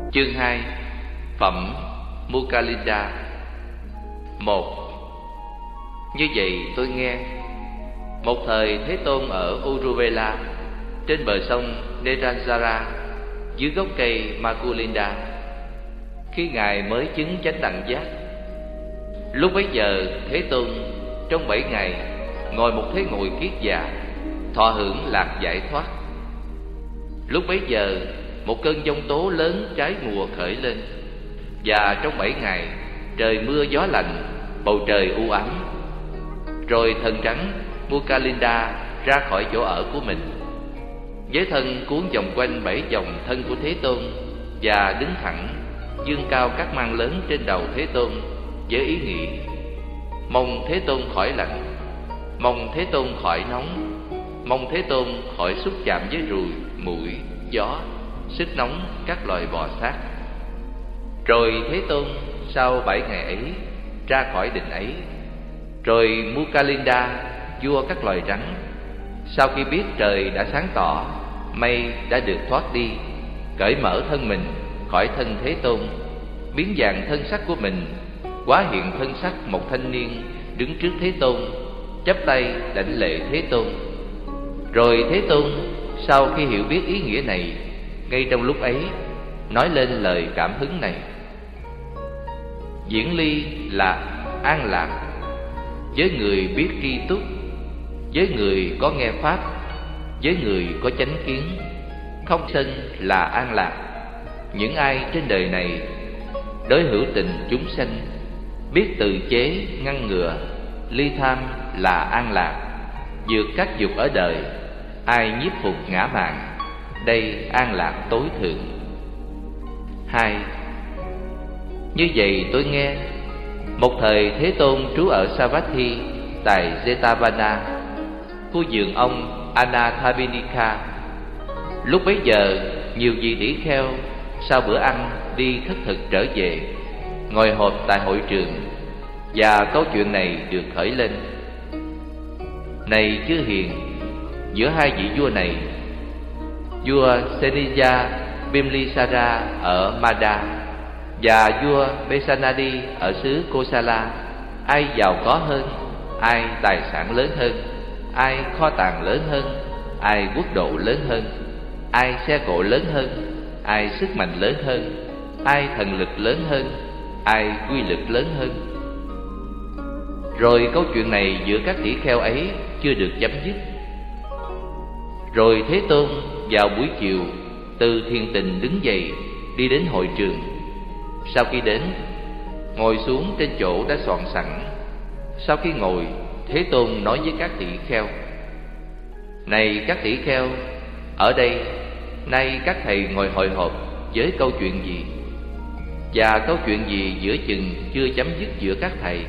Chương 2. Phẩm Mukhalinda. 1. Như vậy tôi nghe, một thời Thế Tôn ở Uruvela, trên bờ sông Neranjara, dưới gốc cây Mukhalinda, khi Ngài mới chứng chánh đẳng giác. Lúc bấy giờ Thế Tôn trong 7 ngày ngồi một thế ngồi kiết già, thọ hưởng lạc giải thoát. Lúc bấy giờ một cơn giông tố lớn trái mùa khởi lên, và trong 7 ngày trời mưa gió lạnh, bầu trời u ám. Rồi thần trắng Mukhalinda ra khỏi chỗ ở của mình, với thân cuốn vòng quanh 7 vòng thân của Thế Tôn, và đứng thẳng dương cao các mang lớn trên đầu Thế Tôn, với ý nghĩ: mong Thế Tôn khỏi lạnh, mong Thế Tôn khỏi nóng, mong Thế Tôn khỏi xúc chạm với ruồi, muỗi, gió, sức nóng các loài bò sát. Rồi Thế Tôn sau 7 ngày ấy ra khỏi định ấy. Rồi Mukhalinda, vua các loài rắn, sau khi biết trời đã sáng tỏ, mây đã được thoát đi, cởi mở thân mình khỏi thân Thế Tôn, biến dạng thân sắc của mình, hóa hiện thân sắc một thanh niên đứng trước Thế Tôn, chắp tay đảnh lễ Thế Tôn. Rồi Thế Tôn sau khi hiểu biết ý nghĩa này, ngay trong lúc ấy nói lên lời cảm hứng này: diễn ly là an lạc với người biết tri túc, với người có nghe pháp, với người có chánh kiến. Không sân là an lạc. Những ai trên đời này đối hữu tình chúng sanh, biết từ chế ngăn ngừa, ly tham là an lạc, vượt các dục ở đời, ai nhiếp phục ngã mạn, đây an lạc tối thượng. 2. Như vậy tôi nghe, một thời Thế Tôn trú ở Savatthi tại Jetavana, khu vườn ông Anathapindika. Lúc bấy giờ nhiều vị tỷ kheo sau bữa ăn đi khất thực trở về, ngồi họp tại hội trường, và câu chuyện này được khởi lên: này chư hiền, giữa hai vị vua này, vua Senija Bimlisara ở Mada và vua Besanadi ở xứ Kosala, ai giàu có hơn, ai tài sản lớn hơn, ai kho tàng lớn hơn, ai quốc độ lớn hơn, ai xe cộ lớn hơn, ai sức mạnh lớn hơn, ai thần lực lớn hơn, ai quy lực lớn hơn. Rồi câu chuyện này giữa các tỷ kheo ấy chưa được chấm dứt. Rồi Thế Tôn vào buổi chiều từ thiền tình đứng dậy, đi đến hội trường. Sau khi đến, ngồi xuống trên chỗ đã soạn sẵn. Sau khi ngồi, Thế Tôn nói với các tỷ kheo: này các tỷ kheo, ở đây nay các thầy ngồi hội họp với câu chuyện gì, và câu chuyện gì giữa chừng chưa chấm dứt giữa các thầy?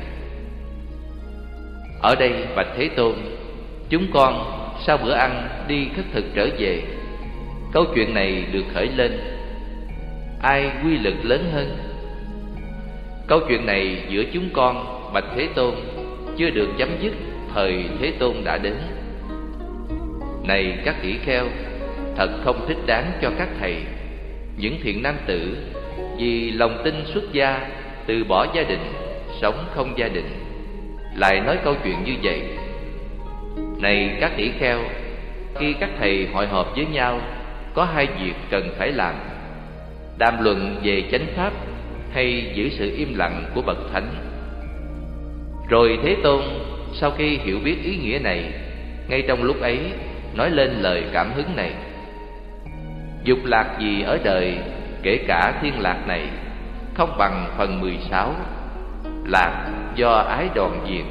Ở đây bạch Thế Tôn, chúng con sau bữa ăn đi khất thực trở về, câu chuyện này được khởi lên: ai quy lực lớn hơn? Câu chuyện này giữa chúng con bạch Thế Tôn chưa được chấm dứt thời Thế Tôn đã đến. Này các tỷ kheo, thật không thích đáng cho các thầy, những thiện nam tử, vì lòng tin xuất gia, từ bỏ gia đình, sống không gia đình, lại nói câu chuyện như vậy. Này các tỷ kheo, khi các thầy hội họp với nhau, có hai việc cần phải làm: đàm luận về chánh pháp hay giữ sự im lặng của bậc thánh. Rồi Thế Tôn sau khi hiểu biết ý nghĩa này, ngay trong lúc ấy nói lên lời cảm hứng này: dục lạc gì ở đời, kể cả thiên lạc này, không bằng phần 16, lạc do ái đoàn diệt.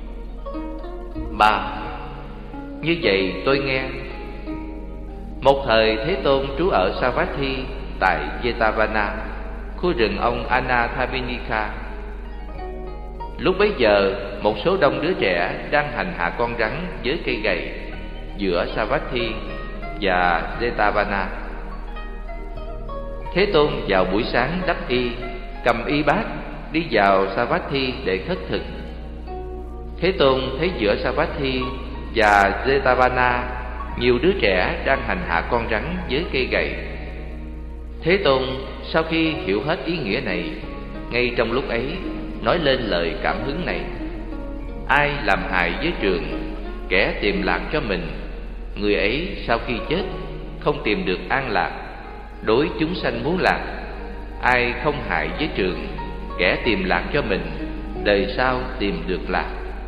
3. Như vậy tôi nghe, một thời Thế Tôn trú ở Savatthi tại Jetavana, khu rừng ông Anathapindika. Lúc bấy giờ một số đông đứa trẻ đang hành hạ con rắn với cây gậy giữa Savatthi và Jetavana. Thế Tôn vào buổi sáng đắp y, cầm y bát đi vào Savatthi để khất thực. Thế Tôn thấy giữa Savatthi và Jetavana nhiều đứa trẻ đang hành hạ con rắn với cây gậy. Thế Tôn sau khi hiểu hết ý nghĩa này, ngay trong lúc ấy nói lên lời cảm hứng này: ai làm hại với trường, kẻ tìm lạc cho mình, người ấy sau khi chết không tìm được an lạc. Đối chúng sanh muốn lạc, ai không hại với trường, kẻ tìm lạc cho mình, đời sau tìm được lạc.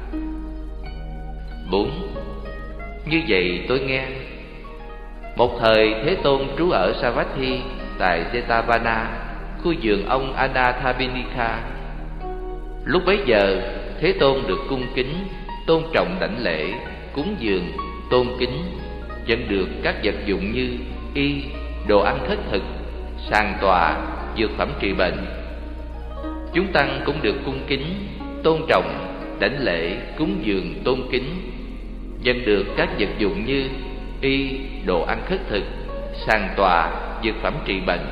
4. Như vậy tôi nghe. Một thời Thế Tôn trú ở Savatthi tại Jetavana, khu vườn ông Anathapindika. Lúc bấy giờ Thế Tôn được cung kính, tôn trọng đảnh lễ, cúng dường, tôn kính, nhận được các vật dụng như y, đồ ăn khất thực, sàn tọa, dược phẩm trị bệnh. Chúng tăng cũng được cung kính, tôn trọng, đảnh lễ, cúng dường, tôn kính, nhận được các vật dụng như y, đồ ăn khất thực, sàn tọa, dược phẩm trị bệnh.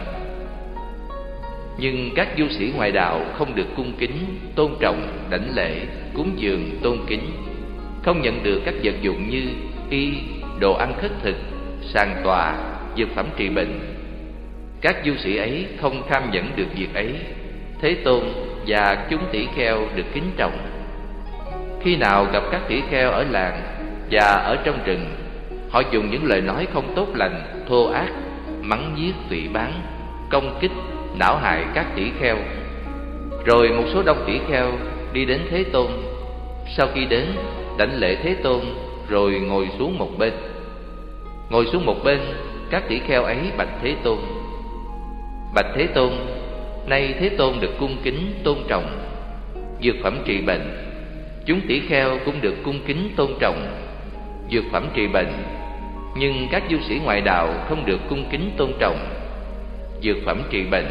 Nhưng các du sĩ ngoại đạo không được cung kính, tôn trọng, đảnh lễ, cúng dường, tôn kính, không nhận được các vật dụng như y, đồ ăn khất thực, sàn tọa, dược phẩm trị bệnh. Các du sĩ ấy không kham nhẫn được việc ấy. Thế Tôn và chúng tỷ kheo được kính trọng. Khi nào gặp các tỷ kheo ở làng và ở trong rừng, họ dùng những lời nói không tốt lành, thô ác, mắng nhiếc, phỉ báng, công kích, não hại các tỷ kheo. Rồi một số đông tỷ kheo đi đến Thế Tôn. Sau khi đến, đảnh lễ Thế Tôn rồi ngồi xuống một bên. Ngồi xuống một bên, các tỷ kheo ấy bạch Thế Tôn: bạch Thế Tôn, nay Thế Tôn được cung kính tôn trọng dược phẩm trị bệnh. Chúng tỷ kheo cũng được cung kính tôn trọng dược phẩm trị bệnh, nhưng các du sĩ ngoại đạo không được cung kính tôn trọng dược phẩm trị bệnh.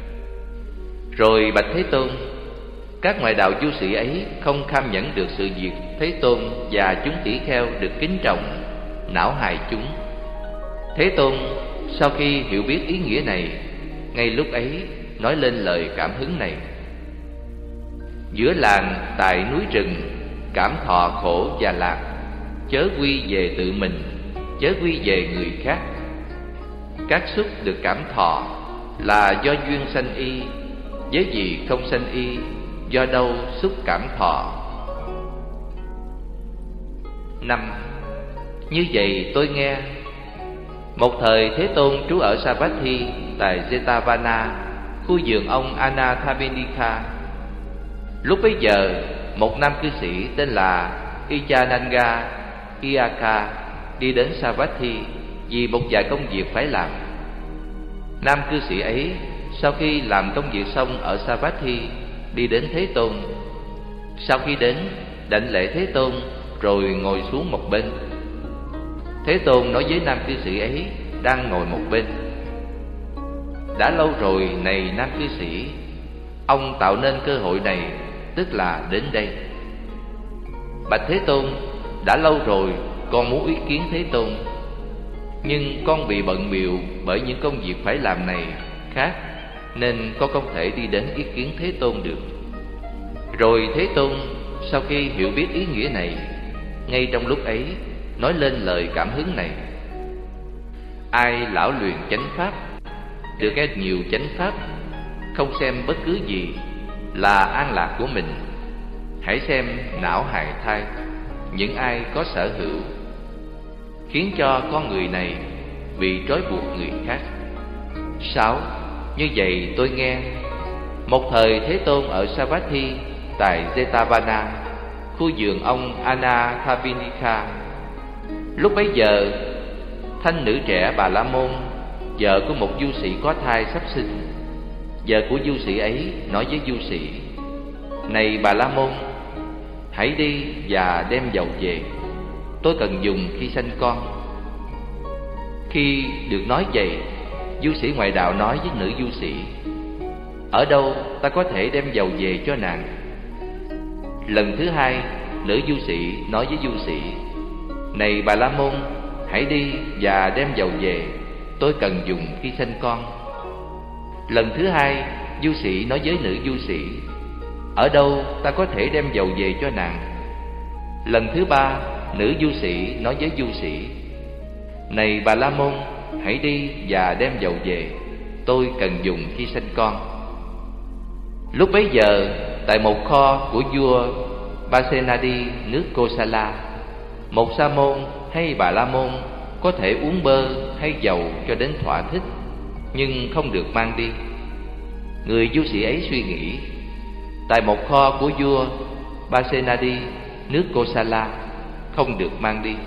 Rồi bạch Thế Tôn, các ngoại đạo du sĩ ấy không kham nhẫn được sự việc Thế Tôn và chúng tỷ kheo được kính trọng, não hại chúng. Thế Tôn sau khi hiểu biết ý nghĩa này, ngay lúc ấy nói lên lời cảm hứng này: giữa làng tại núi rừng, cảm thọ khổ và lạc, chớ quy về tự mình, chớ quy về người khác. Các xúc được cảm thọ là do duyên sanh y, với gì không sanh y, do đâu xúc cảm thọ. 5. Như vậy tôi nghe. Một thời Thế Tôn trú ở Savatthi tại Jetavana, khu vườn ông Anathapindika. Lúc bấy giờ, một nam cư sĩ tên là Ichananga Iyaka đi đến Savatthi vì một vài công việc phải làm. Nam cư sĩ ấy sau khi làm công việc xong ở Savatthi đi đến Thế Tôn. Sau khi đến, đảnh lễ Thế Tôn rồi ngồi xuống một bên. Thế Tôn nói với nam cư sĩ ấy đang ngồi một bên: đã lâu rồi này nam cư sĩ, ông tạo nên cơ hội này, tức là đến đây. Bạch Thế Tôn, đã lâu rồi con muốn ý kiến Thế Tôn, nhưng con bị bận bịu bởi những công việc phải làm này khác, nên con không thể đi đến ý kiến Thế Tôn được. Rồi Thế Tôn sau khi hiểu biết ý nghĩa này, ngay trong lúc ấy nói lên lời cảm hứng này: ai lão luyện chánh pháp, được nghe nhiều chánh pháp, không xem bất cứ gì là an lạc của mình, hãy xem não hại thai, những ai có sở hữu, khiến cho con người này bị trói buộc người khác. 6. Như vậy tôi nghe. Một thời Thế Tôn ở Savatthi tại Jetavana, khu vườn ông Anathapindika. Lúc bấy giờ, thanh nữ trẻ Bà La Môn, vợ của một du sĩ có thai sắp sinh. Vợ của du sĩ ấy nói với du sĩ: này Bà La Môn, hãy đi và đem dầu về, tôi cần dùng khi sanh con. Khi được nói vậy, du sĩ ngoại đạo nói với nữ du sĩ: ở đâu ta có thể đem dầu về cho nàng? Lần thứ hai, nữ du sĩ nói với du sĩ: này Bà La Môn, hãy đi và đem dầu về, tôi cần dùng khi sanh con. Lần thứ hai, du sĩ nói với nữ du sĩ: ở đâu ta có thể đem dầu về cho nàng? Lần thứ ba, nữ du sĩ nói với du sĩ: này Bà La Môn, hãy đi và đem dầu về, tôi cần dùng khi sanh con. Lúc bấy giờ, tại một kho của vua Pasenadi nước Kosala, một sa môn hay bà la môn có thể uống bơ hay dầu cho đến thỏa thích, nhưng không được mang đi. Người du sĩ ấy suy nghĩ, tại một kho của vua Pasenadi nước Kosala không được mang đi.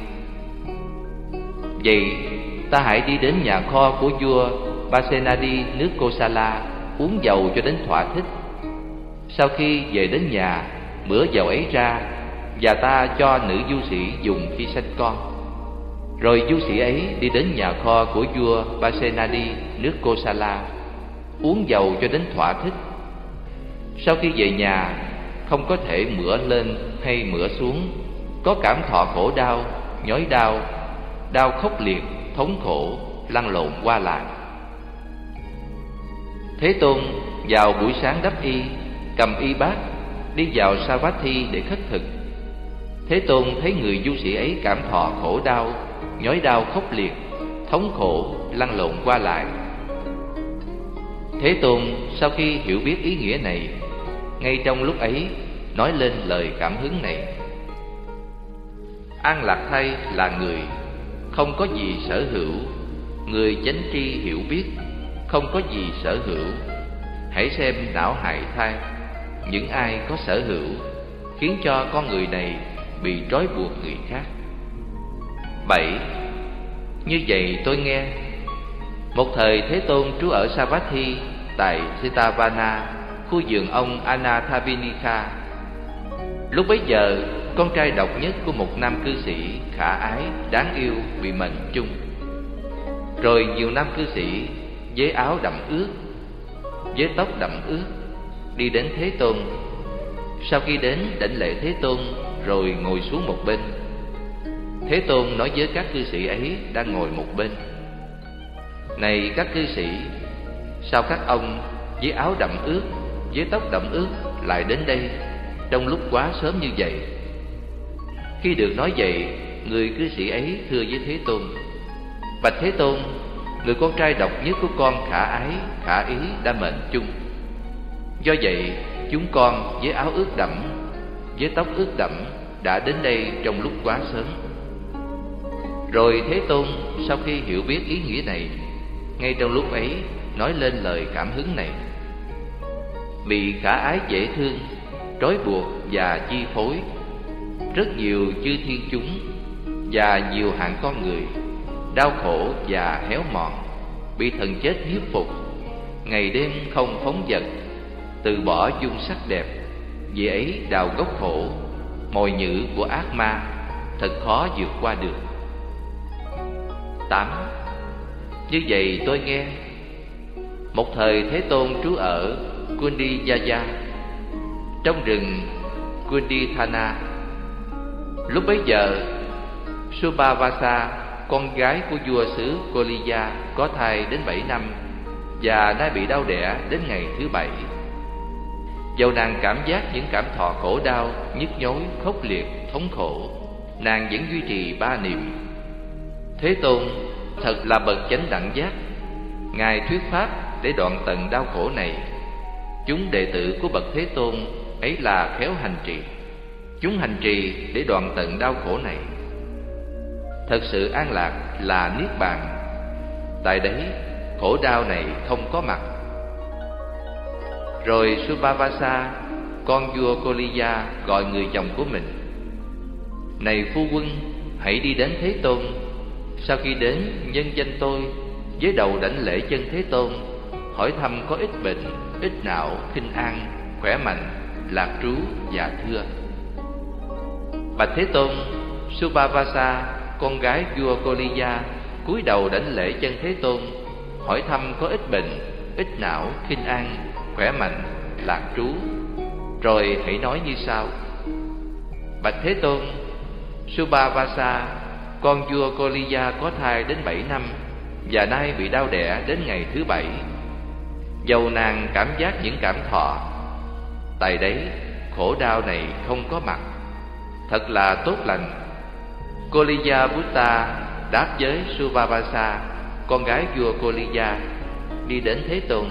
Vậy ta hãy đi đến nhà kho của vua Pasenadi nước Kosala uống dầu cho đến thỏa thích. Sau khi về đến nhà, bữa dầu ấy ra và ta cho nữ du sĩ dùng khi sanh con. Rồi du sĩ ấy đi đến nhà kho của vua Pasenadi nước Kosala uống dầu cho đến thỏa thích. Sau khi về nhà, không có thể mửa lên hay mửa xuống, có cảm thọ khổ đau, nhói đau, đau khốc liệt, thống khổ, lăn lộn qua lại. Thế Tôn vào buổi sáng đắp y, cầm y bát đi vào Savatthi để khất thực. Thế Tôn thấy người du sĩ ấy cảm thọ khổ đau, nhói đau khốc liệt, thống khổ, lăn lộn qua lại. Thế Tôn sau khi hiểu biết ý nghĩa này, ngay trong lúc ấy nói lên lời cảm hứng này: An lạc thay là người, không có gì sở hữu. Người chánh tri hiểu biết, không có gì sở hữu. Hãy xem não hại thai, những ai có sở hữu, khiến cho con người này bị trói buộc người khác. 7. Như vậy tôi nghe, một thời Thế Tôn trú ở Savatthi tại Setavana, khu vườn ông Anathavinikha. Lúc bấy giờ, con trai độc nhất của một nam cư sĩ khả ái, đáng yêu bị mệnh chung. Rồi nhiều nam cư sĩ với áo đậm ướt, với tóc đậm ướt đi đến Thế Tôn. Sau khi đến đảnh lễ Thế Tôn rồi ngồi xuống một bên. Thế Tôn nói với các cư sĩ ấy đang ngồi một bên: Này các cư sĩ, sao các ông với áo đậm ướt, với tóc đậm ướt lại đến đây trong lúc quá sớm như vậy? Khi được nói vậy, người cư sĩ ấy thưa với Thế Tôn: Bạch Thế Tôn, người con trai độc nhất của con khả ái, khả ý đã mệnh chung. Do vậy, chúng con với áo ướt đẫm, với tóc ướt đẫm đã đến đây trong lúc quá sớm. Rồi Thế Tôn sau khi hiểu biết ý nghĩa này, ngay trong lúc ấy nói lên lời cảm hứng này: Bị khả ái dễ thương, trói buộc và chi phối, rất nhiều chư thiên chúng và nhiều hạng con người đau khổ và héo mòn, bị thần chết hiếp phục, ngày đêm không phóng dật, từ bỏ dung sắc đẹp, vì ấy đào gốc khổ, mồi nhử của ác ma, thật khó vượt qua được. 8. Như vậy tôi nghe, một thời Thế Tôn trú ở Kundiyaya, trong rừng Kundithana. Lúc bấy giờ, Subhavasa, con gái của vua xứ Koliya, có thai đến 7 năm và nay bị đau đẻ đến ngày thứ 7. Dầu nàng cảm giác những cảm thọ khổ đau, nhức nhối, khốc liệt, thống khổ, nàng vẫn duy trì 3 niệm. Thế Tôn thật là bậc chánh đẳng giác, Ngài thuyết pháp để đoạn tận đau khổ này. Chúng đệ tử của bậc Thế Tôn ấy là khéo hành trì, chúng hành trì để đoạn tận đau khổ này. Thật sự an lạc là niết bàn, tại đấy khổ đau này không có mặt. Rồi Subhavasa, con vua Koliya, gọi người chồng của mình: Này phu quân, hãy đi đến Thế Tôn. Sau khi đến, nhân danh tôi với đầu đảnh lễ chân Thế Tôn, hỏi thăm có ít bệnh, ít não, khinh an, khỏe mạnh, lạc trú và thưa. Bạch Thế Tôn, Subhavasa, con gái vua Koliya, cúi đầu đảnh lễ chân Thế Tôn, hỏi thăm có ít bệnh, ít não, khinh an, khỏe mạnh, lạc trú. Rồi hãy nói như sau: Bạch Thế Tôn, Subhavasa, con vua Koliya có thai đến 7 năm và nay bị đau đẻ đến ngày thứ 7. Dầu nàng cảm giác những cảm thọ, tại đấy khổ đau này không có mặt, thật là tốt lành. Koliya Buddha đáp với Subhavasa, con gái vua Koliya: đi đến Thế Tôn.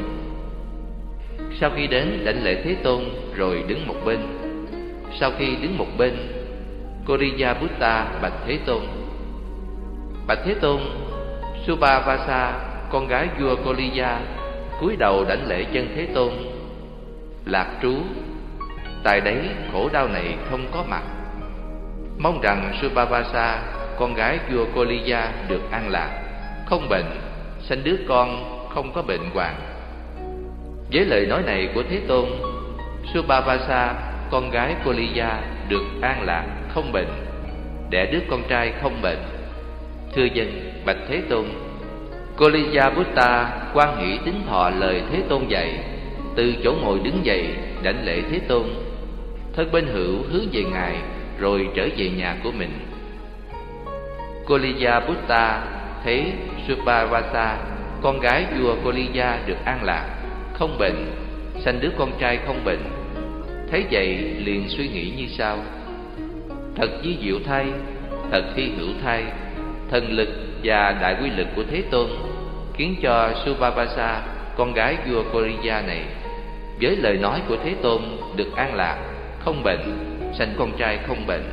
Sau khi đến, đảnh lễ Thế Tôn rồi đứng một bên. Sau khi đứng một bên, Koriya-Buddha bạch Thế Tôn: Bạch Thế Tôn, Subhavasa, con gái vua Koriya, cúi đầu đảnh lễ chân Thế Tôn. Lạc trú: tại đấy khổ đau này không có mặt. Mong rằng Subhavasa, con gái vua Koriya, được an lạc, không bệnh, sanh đứa con không có bệnh hoạn. Với lời nói này của Thế Tôn, Subhavasa, con gái Koriya, được an lạc, không bệnh, đẻ đứa con trai không bệnh. Thưa dân, bạch Thế Tôn, Koriya-Buddha hoan hỷ tín thọ lời Thế Tôn dạy, từ chỗ ngồi đứng dậy đảnh lễ Thế Tôn. Thân bên hữu hướng về Ngài rồi trở về nhà của mình. Koriya-Buddha thấy Subhavasa, con gái vua Koriya, được an lạc, không bệnh, sanh đứa con trai không bệnh. Thấy vậy liền suy nghĩ như sau: thật vi diệu thay, thật hy hữu thay, thần lực và đại quy lực của Thế Tôn khiến cho Subhavasa, con gái vua Koriya này, với lời nói của Thế Tôn được an lạc, không bệnh, sanh con trai không bệnh.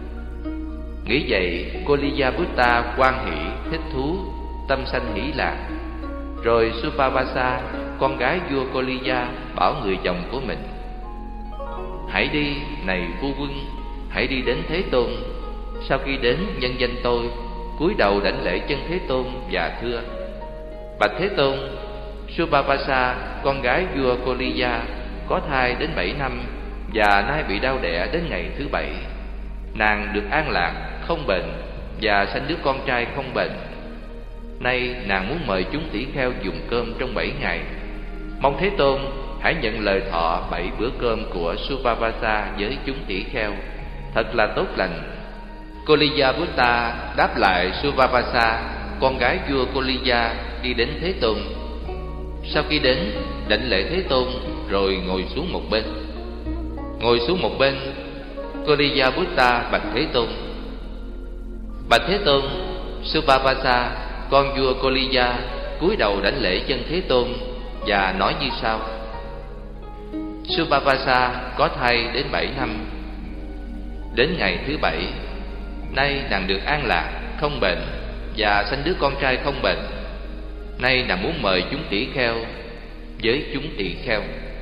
Nghĩ vậy, Koriya-Buddha hoan hỷ, thích thú, tâm sanh hỷ lạc. Rồi Subhavasa, con gái vua Koriya, bảo người chồng của mình: hãy đi, này vua quân, hãy đi đến Thế Tôn. Sau khi đến, nhân danh tôi cúi đầu đảnh lễ chân Thế Tôn và thưa: bạch Thế Tôn, Subhavasa, con gái vua Koriya, có thai đến 7 năm và nay bị đau đẻ đến ngày thứ 7. Nàng được an lạc, không bệnh, và sanh đứa con trai không bệnh. Nay nàng muốn mời chúng tỷ kheo dùng cơm trong 7 ngày. Mong Thế Tôn hãy nhận lời thọ 7 bữa cơm của Subhavasa với chúng tỷ kheo, thật là tốt lành. Koriya-Buddha đáp lại Subhavasa, con gái vua Koriya, đi đến Thế Tôn. Sau khi đến, đảnh lễ Thế Tôn rồi ngồi xuống một bên. Ngồi xuống một bên, Koriya-Buddha bạch Thế Tôn: bạch Thế Tôn, Subhavasa, con vua Koriya, cúi đầu đảnh lễ chân Thế Tôn và nói như sau: Subhavasa có thai đến 7 năm. Đến ngày thứ 7, nay nàng được an lạc, không bệnh, và sanh đứa con trai không bệnh. Nay nàng muốn mời chúng tỷ kheo với chúng tỷ kheo.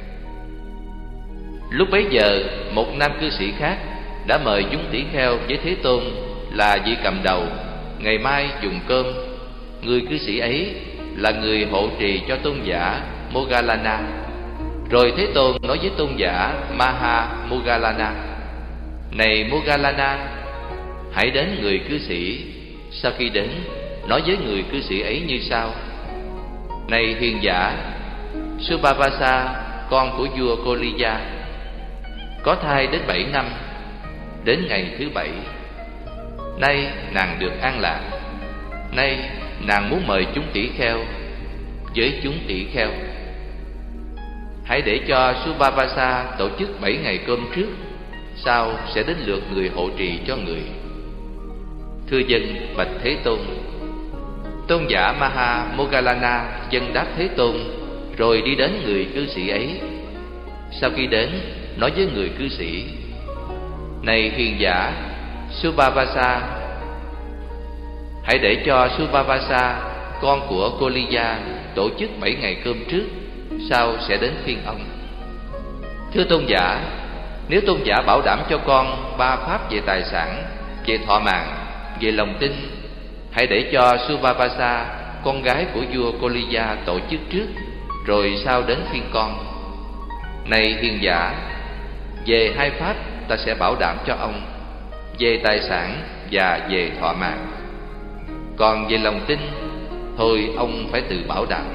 Lúc bấy giờ, một nam cư sĩ khác đã mời chúng tỷ kheo với Thế Tôn là vị cầm đầu ngày mai dùng cơm. Người cư sĩ ấy là người hộ trì cho tôn giả Moggallana. Rồi Thế Tôn nói với tôn giả Maha Moggallana: này Moggallana, hãy đến người cư sĩ. Sau khi đến, nói với người cư sĩ ấy như sau: này hiền giả, Subhavasa, con của vua Koriya, có thai đến 7 năm. Đến ngày thứ 7, nay nàng được an lạc. Nay nàng muốn mời chúng tỷ kheo với chúng tỷ kheo. Hãy để cho Subhavasa tổ chức 7 ngày cơm trước, sau sẽ đến lượt người hộ trì cho người. Thưa dân, bạch Thế Tôn. Tôn giả Maha Moggallana dân đáp Thế Tôn, rồi đi đến người cư sĩ ấy. Sau khi đến, nói với người cư sĩ: này hiền giả, Subhavasa, hãy để cho Subhavasa, con của Koriya, tổ chức 7 ngày cơm trước, sau sẽ đến phiên ông. Thưa tôn giả, nếu tôn giả bảo đảm cho con 3 pháp về tài sản, về thọ mạng, về lòng tin, hãy để cho Subhavasa, con gái của vua Koriya, tổ chức trước, rồi sau đến phiên con. Này hiền giả, về 2 pháp ta sẽ bảo đảm cho ông, về tài sản và về thọ mạng. Còn về lòng tin, thôi ông phải tự bảo đảm.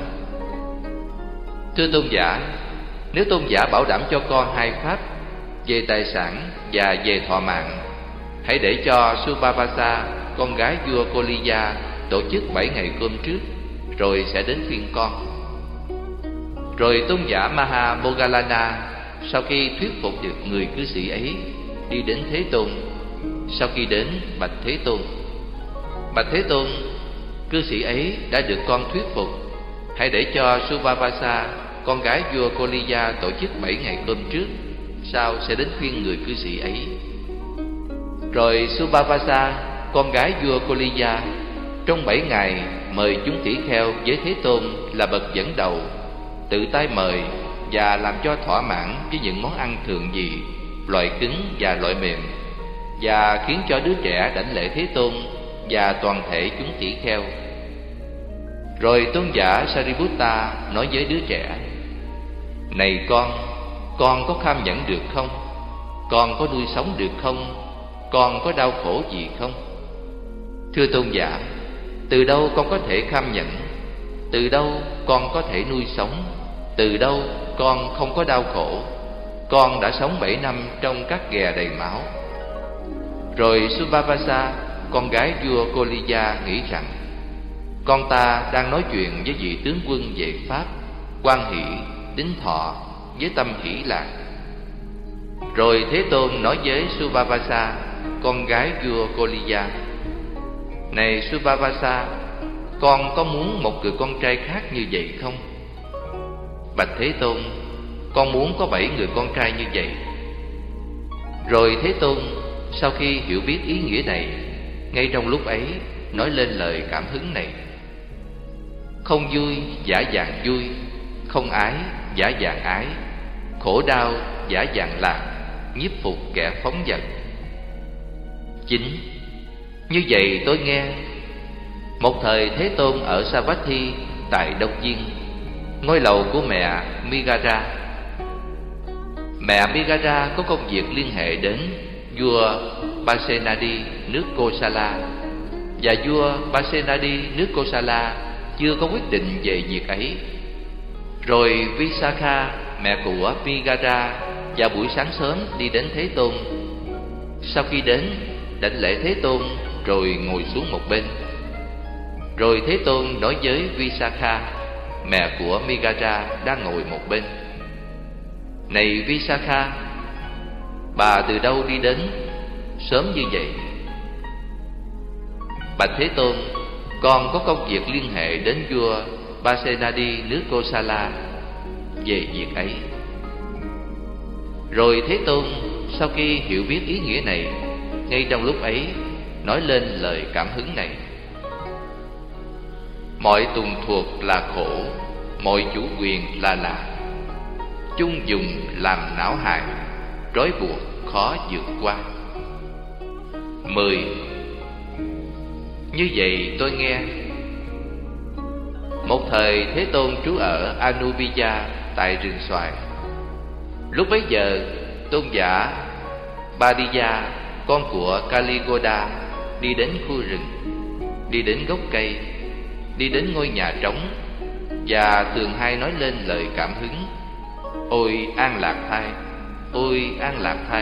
Thưa tôn giả, nếu tôn giả bảo đảm cho con 2 pháp, về tài sản và về thọ mạng, hãy để cho Subhavasa, con gái vua Koriya, tổ chức 7 ngày cơm trước, rồi sẽ đến phiên con. Rồi tôn giả Maha Moggallana sau khi thuyết phục được người cư sĩ ấy, đi đến Thế Tôn. Sau khi đến, bạch Thế Tôn: bạch Thế Tôn, cư sĩ ấy đã được con thuyết phục, hãy để cho Subhavasa, con gái vua Koliya, tổ chức 7 ngày cơm trước, sau sẽ đến khuyên người cư sĩ ấy. Rồi Subhavasa, con gái vua Koliya, trong 7 ngày mời chúng tỷ kheo với Thế Tôn là bậc dẫn đầu, tự tay mời và làm cho thỏa mãn với những món ăn thường dị, loại cứng và loại mềm, và khiến cho đứa trẻ đảnh lễ Thế Tôn và toàn thể chúng tỷ kheo. Rồi tôn giả Sariputta nói với đứa trẻ: Này con có kham nhẫn được không? Con có nuôi sống được không? Con có đau khổ gì không? Thưa tôn giả, từ đâu con có thể kham nhẫn? Từ đâu con có thể nuôi sống? Từ đâu con không có đau khổ? Con đã sống 7 năm trong các ghè đầy máu. Rồi Subhavasa, con gái vua Koliya, nghĩ rằng con ta đang nói chuyện với vị tướng quân về pháp, hoan hỷ, đính thọ với tâm hỷ lạc. Rồi Thế Tôn nói với Subhavasa, con gái vua Koliya: Này Subhavasa, con có muốn một người con trai khác như vậy không? Bạch Thế Tôn, con muốn có 7 người con trai như vậy. Rồi Thế Tôn sau khi hiểu biết ý nghĩa này, ngay trong lúc ấy nói lên lời cảm hứng này: Không vui giả dạng vui, không ái giả dạng ái, khổ đau giả dạng lạc, nhiếp phục kẻ phóng dật. 9. Như vậy tôi nghe, một thời Thế Tôn ở Savatthi tại Đông Viên, ngôi lầu của mẹ Migara. Mẹ Migara có công việc liên hệ đến vua Pasenadi nước Kosala, và vua Pasenadi nước Kosala chưa có quyết định về việc ấy. Rồi Visakha, mẹ của Migara, vào buổi sáng sớm đi đến Thế Tôn. Sau khi đến, đảnh lễ Thế Tôn rồi ngồi xuống một bên. Rồi Thế Tôn nói với Visakha, mẹ của Migara đang ngồi một bên: Này Visakha, bà từ đâu đi đến sớm như vậy? Bạch Thế Tôn, con có công việc liên hệ đến vua Pasenadi nước Kosala về việc ấy. Rồi Thế Tôn sau khi hiểu biết ý nghĩa này, ngay trong lúc ấy nói lên lời cảm hứng này: Mọi tùng thuộc là khổ, mọi chủ quyền là lạc, chung dùng làm não hại, trói buộc khó vượt qua. 10. Như vậy tôi nghe, một thời Thế Tôn trú ở Anubiya tại rừng xoài. Lúc bấy giờ, tôn giả Badiya, con của Kaligoda, đi đến khu rừng, đi đến gốc cây, đi đến ngôi nhà trống, và thường hay nói lên lời cảm hứng: Ôi an lạc thai, ôi an lạc thai.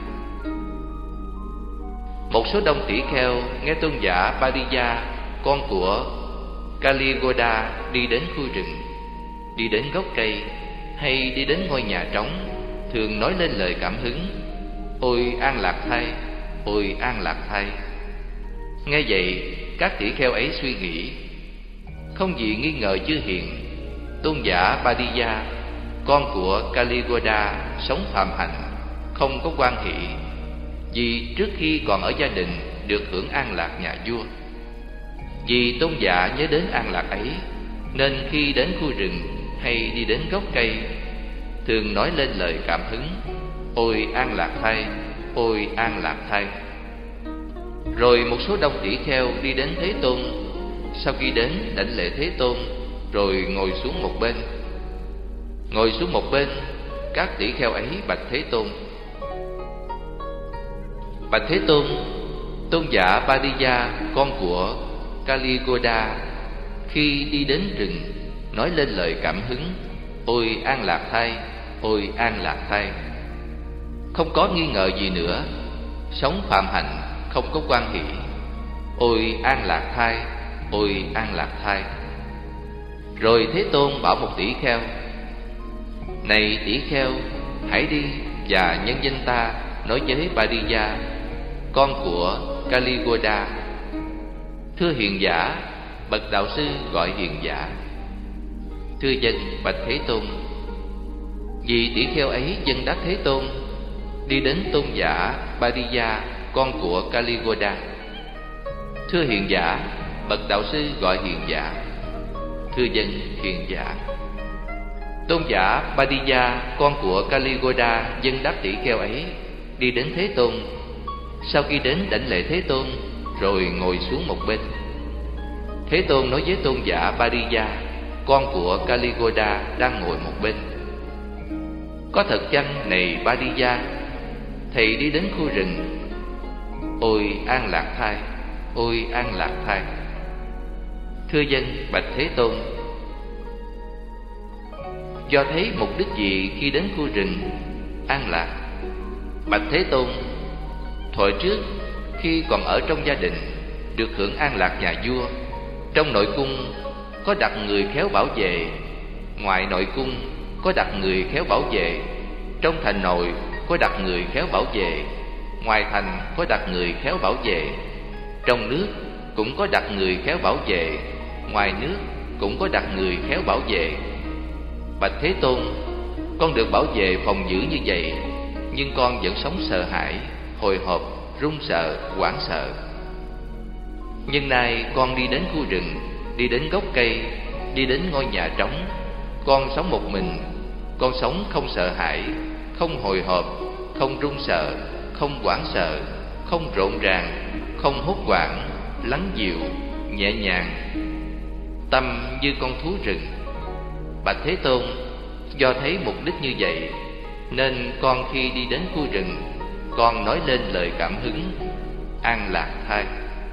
Một số đông tỷ kheo nghe tôn giả Badiya, con của Kaligoda, đi đến khu rừng, đi đến gốc cây, hay đi đến ngôi nhà trống, thường nói lên lời cảm hứng: Ôi an lạc thai, ôi an lạc thai. Nghe vậy, các tỷ kheo ấy suy nghĩ: Không gì nghi ngờ chư hiền, tôn giả Badiya, con của Kaligoda, sống phàm hạnh, không có quan hỷ, vì trước khi còn ở gia đình được hưởng an lạc nhà vua. Vì tôn giả nhớ đến an lạc ấy, nên khi đến khu rừng hay đi đến gốc cây, thường nói lên lời cảm hứng: Ôi an lạc thai, ôi an lạc thai. Rồi một số đông tỷ kheo đi đến Thế Tôn. Sau khi đến, đảnh lễ Thế Tôn rồi ngồi xuống một bên. Ngồi xuống một bên, các tỷ kheo ấy bạch Thế Tôn: Bạch Thế Tôn, tôn giả Badiya, con của Kaligoda, khi đi đến rừng, nói lên lời cảm hứng: Ôi an lạc thai, ôi an lạc thai. Không có nghi ngờ gì nữa, sống phạm hạnh, không có quan hỷ. Ôi an lạc thai, ôi an lạc thai. Rồi Thế Tôn bảo một tỷ kheo: Này tỷ kheo, hãy đi và nhân danh ta nói với Badiya, con của Kaligoda: Thưa hiền giả, bậc đạo sư gọi hiền giả. Thưa dân, bạch Thế Tôn. Vị tỷ kheo ấy dân đáp Thế Tôn, đi đến tôn giả Bariya, con của Kaligoda. Thưa hiền giả, bậc đạo sư gọi hiền giả. Thưa dân, hiền giả. Tôn giả Bariya, con của Kaligoda, dân đáp tỷ kheo ấy, đi đến Thế Tôn. Sau khi đến đảnh lễ Thế Tôn, rồi ngồi xuống một bên. Thế Tôn nói với tôn giả Bariya, con của Kaligoda, đang ngồi một bên: có thật chăng này Bariya, thầy đi đến khu rừng? Ôi an lạc thai, ôi an lạc thai. Thưa dân, bạch Thế Tôn. Do thấy mục đích gì khi đến khu rừng an lạc? Bạch Thế Tôn, thuở trước khi còn ở trong gia đình, được hưởng an lạc nhà vua. Trong nội cung có đặt người khéo bảo vệ, ngoài nội cung có đặt người khéo bảo vệ, trong thành nội có đặt người khéo bảo vệ, ngoài thành có đặt người khéo bảo vệ, trong nước cũng có đặt người khéo bảo vệ, ngoài nước cũng có đặt người khéo bảo vệ. Bạch Thế Tôn, con được bảo vệ phòng giữ như vậy, nhưng con vẫn sống sợ hãi, hồi hộp, run sợ, hoảng sợ. Nhưng nay con đi đến khu rừng, đi đến gốc cây, đi đến ngôi nhà trống. Con sống một mình, con sống không sợ hãi, không hồi hộp, không run sợ, không hoảng sợ, không rộn ràng, không hốt hoảng, lắng dịu, nhẹ nhàng, tâm như con thú rừng. Bạch Thế Tôn, do thấy mục đích như vậy, nên con khi đi đến khu rừng, con nói lên lời cảm hứng an lạc thai.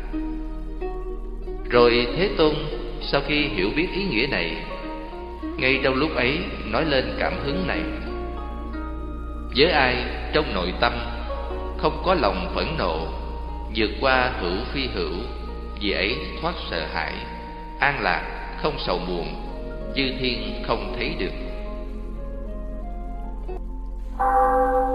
Rồi Thế Tôn sau khi hiểu biết ý nghĩa này, ngay trong lúc ấy nói lên cảm hứng này: với ai trong nội tâm không có lòng phẫn nộ, vượt qua hữu phi hữu, vì ấy thoát sợ hãi, an lạc không sầu buồn, dư thiên không thấy được.